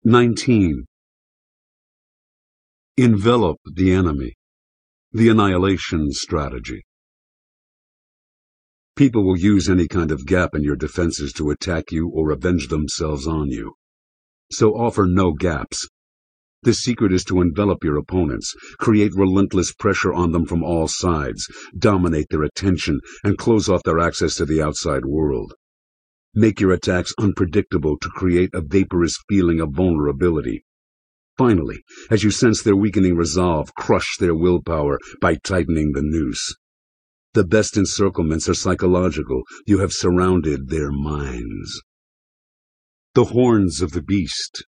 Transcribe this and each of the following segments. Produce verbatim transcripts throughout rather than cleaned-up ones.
nineteen. Envelop the enemy. The annihilation strategy. People will use any kind of gap in your defenses to attack you or avenge themselves on you. So offer no gaps. The secret is to envelop your opponents, create relentless pressure on them from all sides, dominate their attention, and close off their access to the outside world. Make your attacks unpredictable to create a vaporous feeling of vulnerability. Finally, as you sense their weakening resolve, crush their willpower by tightening the noose. The best encirclements are psychological. You have surrounded their minds. The Horns of the Beast.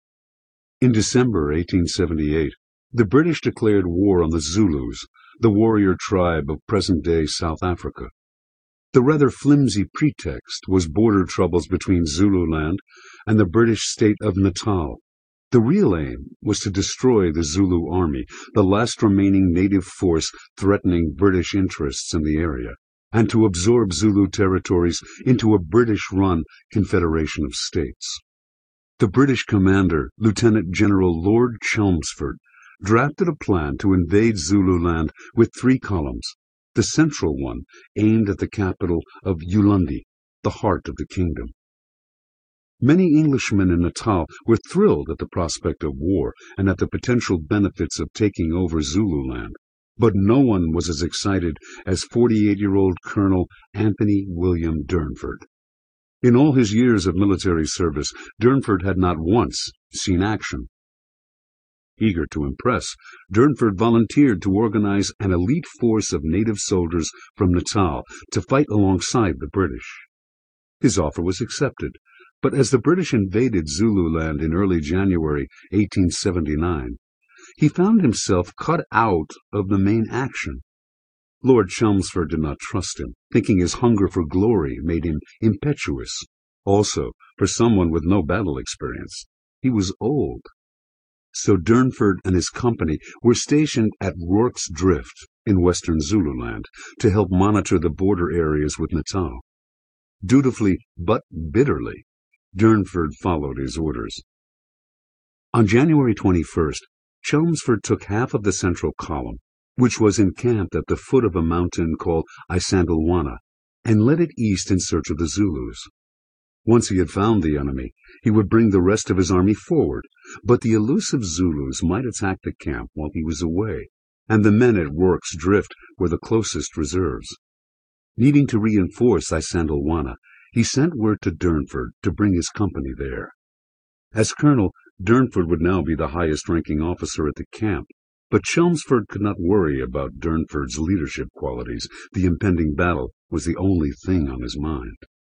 In December eighteen seventy-eight, the British declared war on the Zulus, the warrior tribe of present-day South Africa. The rather flimsy pretext was border troubles between Zululand and the British state of Natal. The real aim was to destroy the Zulu army, the last remaining native force threatening British interests in the area, and to absorb Zulu territories into a British-run confederation of states. The British commander, Lieutenant General Lord Chelmsford, drafted a plan to invade Zululand with three columns, the central one aimed at the capital of Ulundi, the heart of the kingdom. Many Englishmen in Natal were thrilled at the prospect of war and at the potential benefits of taking over Zululand, but no one was as excited as forty-eight-year-old Colonel Anthony William Durnford. In all his years of military service, Durnford had not once seen action. Eager to impress, Durnford volunteered to organize an elite force of native soldiers from Natal to fight alongside the British. His offer was accepted, but as the British invaded Zululand in early January eighteen seventy-nine, he found himself cut out of the main action. Lord Chelmsford did not trust him, thinking his hunger for glory made him impetuous. Also, for someone with no battle experience, he was old. So Durnford and his company were stationed at Rorke's Drift in western Zululand to help monitor the border areas with Natal. Dutifully, but bitterly, Durnford followed his orders. On January twenty-first, Chelmsford took half of the central column, which was encamped at the foot of a mountain called Isandlwana, and led it east in search of the Zulus. Once he had found the enemy, he would bring the rest of his army forward, but the elusive Zulus might attack the camp while he was away, and the men at Rorke's Drift were the closest reserves. Needing to reinforce Isandlwana, he sent word to Durnford to bring his company there. As colonel, Durnford would now be the highest-ranking officer at the camp, but Chelmsford could not worry about Durnford's leadership qualities. The impending battle was the only thing on his mind.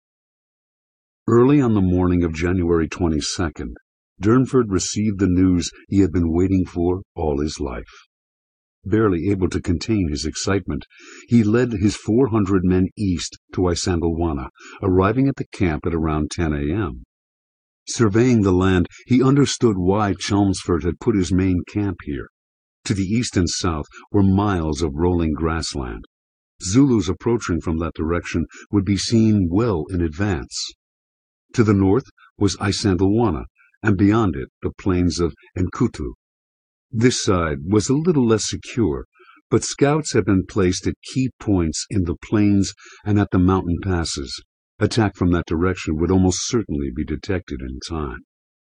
Early on the morning of January twenty-second, Durnford received the news he had been waiting for all his life. Barely able to contain his excitement, he led his four hundred men east to Isandlwana, arriving at the camp at around ten a m Surveying the land, he understood why Chelmsford had put his main camp here. To the east and south were miles of rolling grassland. Zulus approaching from that direction would be seen well in advance. To the north was Isandlwana, and beyond it the plains of Enkutu. This side was a little less secure, but scouts had been placed at key points in the plains and at the mountain passes. Attack from that direction would almost certainly be detected in time.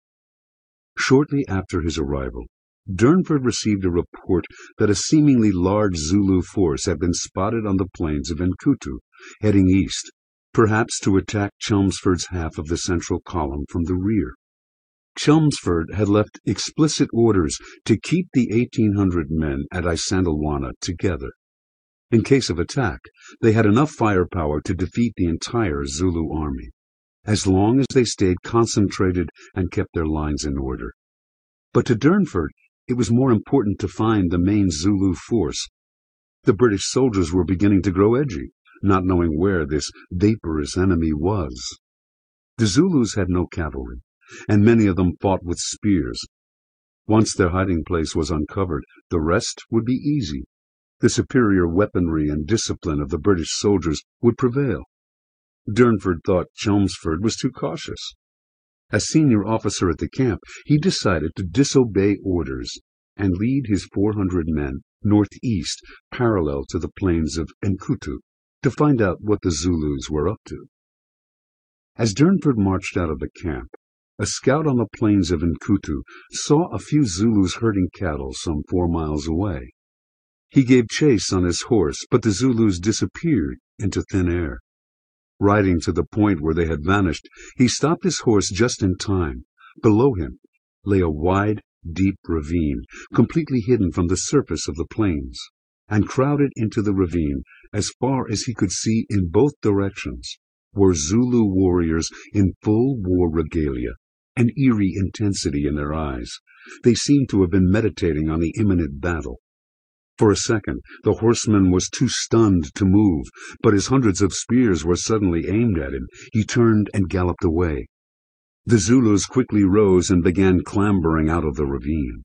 Shortly after his arrival, Durnford received a report that a seemingly large Zulu force had been spotted on the plains of Enkutu, heading east, perhaps to attack Chelmsford's half of the central column from the rear. Chelmsford had left explicit orders to keep the eighteen hundred men at Isandlwana together. In case of attack, they had enough firepower to defeat the entire Zulu army, as long as they stayed concentrated and kept their lines in order. But to Durnford, it was more important to find the main Zulu force. The British soldiers were beginning to grow edgy, not knowing where this vaporous enemy was. The Zulus had no cavalry, and many of them fought with spears. Once their hiding place was uncovered, the rest would be easy. The superior weaponry and discipline of the British soldiers would prevail. Durnford thought Chelmsford was too cautious. As senior officer at the camp, he decided to disobey orders and lead his four hundred men northeast, parallel to the plains of Enkutu, to find out what the Zulus were up to. As Durnford marched out of the camp, a scout on the plains of Enkutu saw a few Zulus herding cattle some four miles away. He gave chase on his horse, but the Zulus disappeared into thin air. Riding to the point where they had vanished, he stopped his horse just in time. Below him lay a wide, deep ravine, completely hidden from the surface of the plains, and crowded into the ravine as far as he could see in both directions were Zulu warriors in full war regalia, an eerie intensity in their eyes. They seemed to have been meditating on the imminent battle. For a second, the horseman was too stunned to move, but as hundreds of spears were suddenly aimed at him, he turned and galloped away. The Zulus quickly rose and began clambering out of the ravine.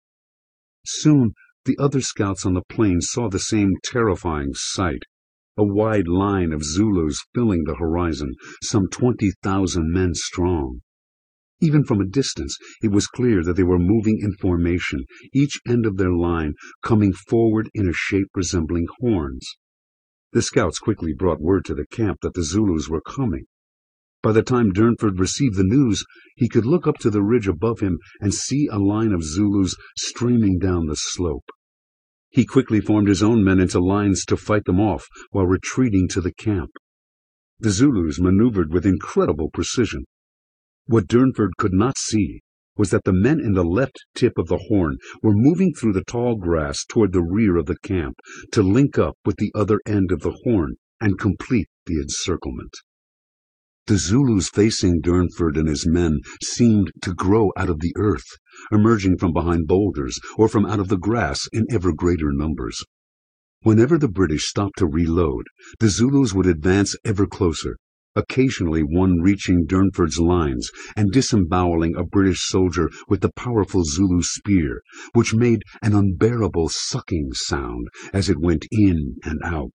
Soon, the other scouts on the plain saw the same terrifying sight, a wide line of Zulus filling the horizon, some twenty thousand men strong. Even from a distance, it was clear that they were moving in formation, each end of their line coming forward in a shape resembling horns. The scouts quickly brought word to the camp that the Zulus were coming. By the time Durnford received the news, he could look up to the ridge above him and see a line of Zulus streaming down the slope. He quickly formed his own men into lines to fight them off while retreating to the camp. The Zulus maneuvered with incredible precision. What Durnford could not see was that the men in the left tip of the horn were moving through the tall grass toward the rear of the camp to link up with the other end of the horn and complete the encirclement. The Zulus facing Durnford and his men seemed to grow out of the earth, emerging from behind boulders or from out of the grass in ever greater numbers. Whenever the British stopped to reload, the Zulus would advance ever closer, occasionally one reaching Durnford's lines and disemboweling a British soldier with the powerful Zulu spear, which made an unbearable sucking sound as it went in and out.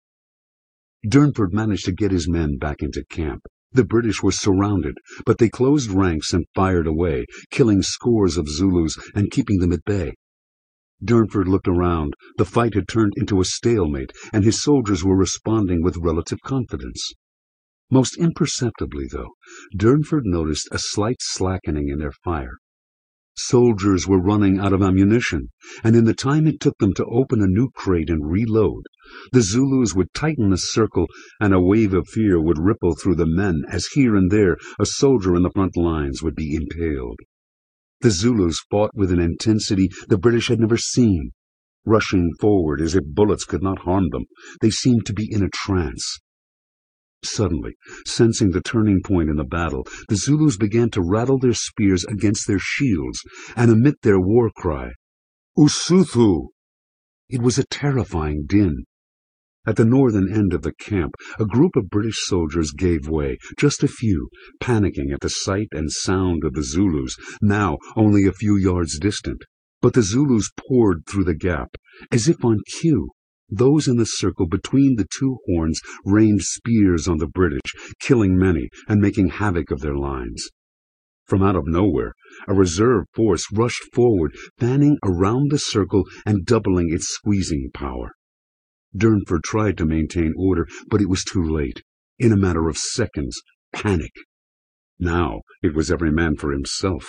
Durnford managed to get his men back into camp. The British were surrounded, but they closed ranks and fired away, killing scores of Zulus and keeping them at bay. Durnford looked around. The fight had turned into a stalemate, and his soldiers were responding with relative confidence. Most imperceptibly, though, Durnford noticed a slight slackening in their fire. Soldiers were running out of ammunition, and in the time it took them to open a new crate and reload, the Zulus would tighten the circle, and a wave of fear would ripple through the men as here and there a soldier in the front lines would be impaled. The Zulus fought with an intensity the British had never seen. Rushing forward as if bullets could not harm them, they seemed to be in a trance. Suddenly, sensing the turning point in the battle, the Zulus began to rattle their spears against their shields and emit their war cry, "Usuthu!" It was a terrifying din. At the northern end of the camp, a group of British soldiers gave way, just a few, panicking at the sight and sound of the Zulus, now only a few yards distant. But the Zulus poured through the gap, as if on cue. Those in the circle between the two horns rained spears on the British, killing many and making havoc of their lines. From out of nowhere, a reserve force rushed forward, fanning around the circle and doubling its squeezing power. Durnford tried to maintain order, but it was too late. In a matter of seconds, panic. Now it was every man for himself.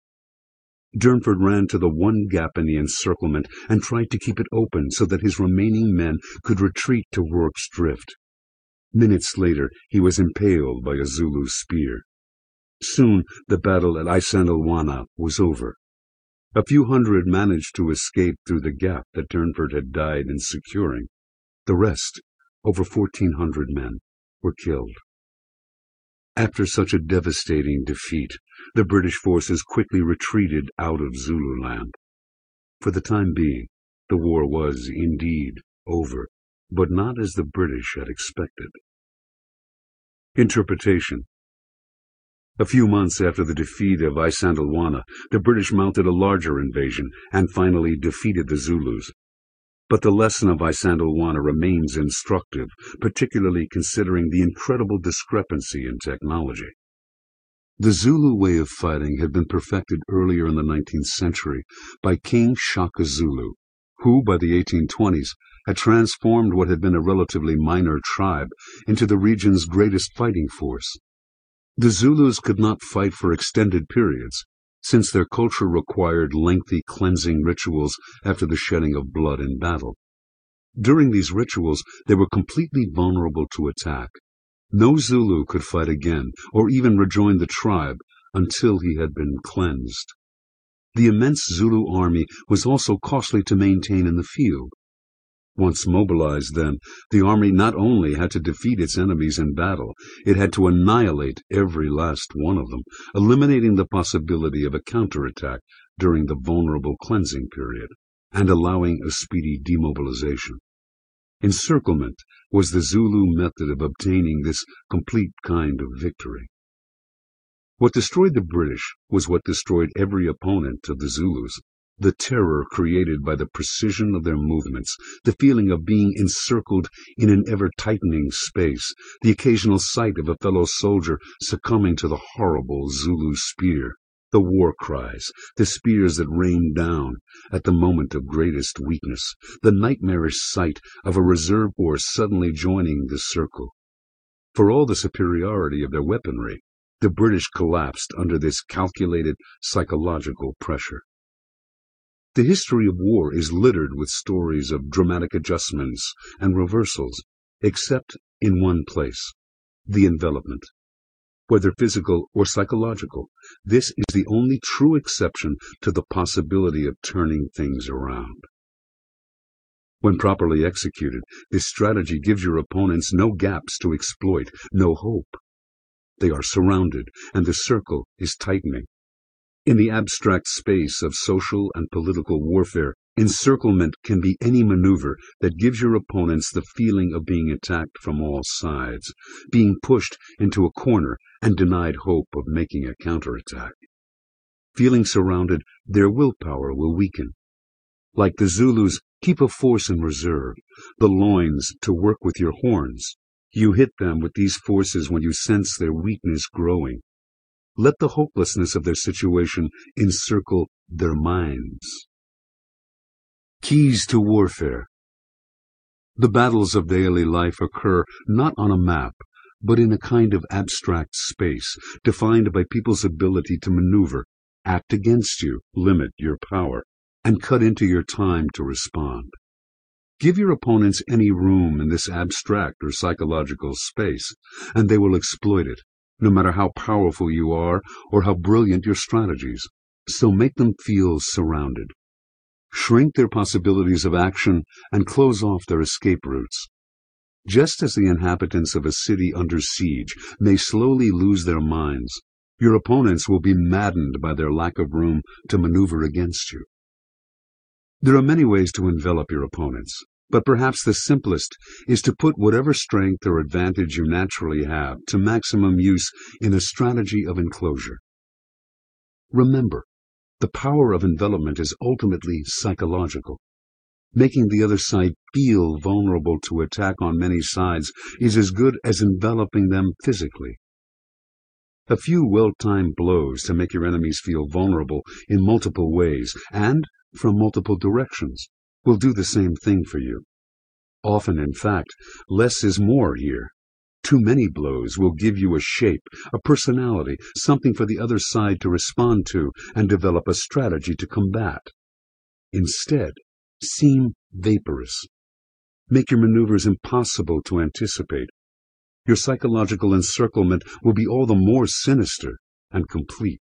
Durnford ran to the one gap in the encirclement and tried to keep it open so that his remaining men could retreat to Rorke's Drift. Minutes later, he was impaled by a Zulu spear. Soon the battle at Isandlwana was over. A few hundred managed to escape through the gap that Durnford had died in securing. The rest, over fourteen hundred men, were killed. After such a devastating defeat, the British forces quickly retreated out of Zululand. For the time being, the war was indeed over, but not as the British had expected. Interpretation. A few months after the defeat of Isandlwana, the British mounted a larger invasion and finally defeated the Zulus. But the lesson of Isandlwana remains instructive, particularly considering the incredible discrepancy in technology. The Zulu way of fighting had been perfected earlier in the nineteenth century by King Shaka Zulu, who, by the eighteen twenties, had transformed what had been a relatively minor tribe into the region's greatest fighting force. The Zulus could not fight for extended periods, since their culture required lengthy cleansing rituals after the shedding of blood in battle. During these rituals, they were completely vulnerable to attack. No Zulu could fight again, or even rejoin the tribe, until he had been cleansed. The immense Zulu army was also costly to maintain in the field. Once mobilized, then, the army not only had to defeat its enemies in battle, it had to annihilate every last one of them, eliminating the possibility of a counterattack during the vulnerable cleansing period, and allowing a speedy demobilization. Encirclement was the Zulu method of obtaining this complete kind of victory. What destroyed the British was what destroyed every opponent of the Zulus: the terror created by the precision of their movements, the feeling of being encircled in an ever-tightening space, the occasional sight of a fellow soldier succumbing to the horrible Zulu spear, the war cries, the spears that rained down at the moment of greatest weakness, the nightmarish sight of a reserve force suddenly joining the circle. For all the superiority of their weaponry, the British collapsed under this calculated psychological pressure. The history of war is littered with stories of dramatic adjustments and reversals, except in one place: the envelopment. Whether physical or psychological, this is the only true exception to the possibility of turning things around. When properly executed, this strategy gives your opponents no gaps to exploit, no hope. They are surrounded, and the circle is tightening. In the abstract space of social and political warfare, encirclement can be any maneuver that gives your opponents the feeling of being attacked from all sides, being pushed into a corner and denied hope of making a counterattack. Feeling surrounded, their willpower will weaken. Like the Zulus, keep a force in reserve, the loins to work with your horns. You hit them with these forces when you sense their weakness growing. Let the hopelessness of their situation encircle their minds. Keys to warfare. The battles of daily life occur not on a map, but in a kind of abstract space, defined by people's ability to maneuver, act against you, limit your power, and cut into your time to respond. Give your opponents any room in this abstract or psychological space, and they will exploit it, no matter how powerful you are or how brilliant your strategies. So make them feel surrounded. Shrink their possibilities of action and close off their escape routes. Just as the inhabitants of a city under siege may slowly lose their minds, your opponents will be maddened by their lack of room to maneuver against you. There are many ways to envelop your opponents, but perhaps the simplest is to put whatever strength or advantage you naturally have to maximum use in a strategy of enclosure. Remember, the power of envelopment is ultimately psychological. Making the other side feel vulnerable to attack on many sides is as good as enveloping them physically. A few well-timed blows to make your enemies feel vulnerable in multiple ways and from multiple directions will do the same thing for you. Often, in fact, less is more here. Too many blows will give you a shape, a personality, something for the other side to respond to and develop a strategy to combat. Instead, seem vaporous. Make your maneuvers impossible to anticipate. Your psychological encirclement will be all the more sinister and complete.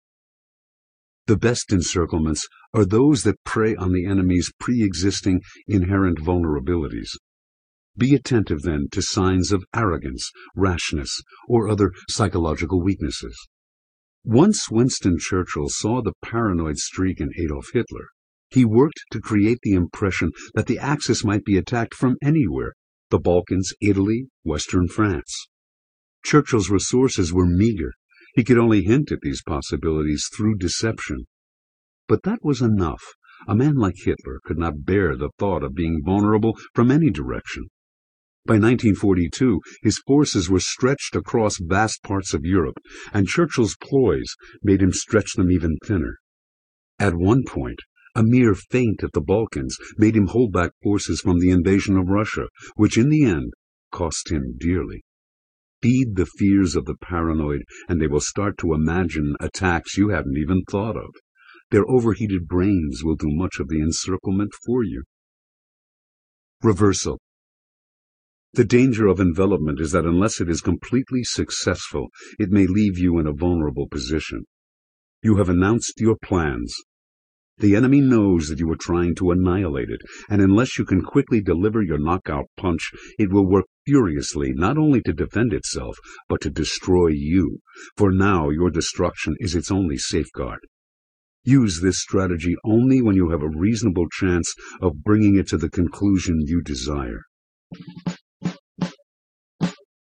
The best encirclements are those that prey on the enemy's pre-existing inherent vulnerabilities. Be attentive, then, to signs of arrogance, rashness, or other psychological weaknesses. Once Winston Churchill saw the paranoid streak in Adolf Hitler. He worked to create the impression that the Axis might be attacked from anywhere: the Balkans, Italy, Western France. Churchill's resources were meager. He could only hint at these possibilities through deception. But that was enough. A man like Hitler could not bear the thought of being vulnerable from any direction. By nineteen forty-two, his forces were stretched across vast parts of Europe, and Churchill's ploys made him stretch them even thinner. At one point, a mere feint at the Balkans made him hold back forces from the invasion of Russia, which in the end cost him dearly. Feed the fears of the paranoid, and they will start to imagine attacks you haven't even thought of. Their overheated brains will do much of the encirclement for you. Reversal. The danger of envelopment is that unless it is completely successful, it may leave you in a vulnerable position. You have announced your plans. The enemy knows that you are trying to annihilate it, and unless you can quickly deliver your knockout punch, it will work furiously not only to defend itself, but to destroy you, for now your destruction is its only safeguard. Use this strategy only when you have a reasonable chance of bringing it to the conclusion you desire.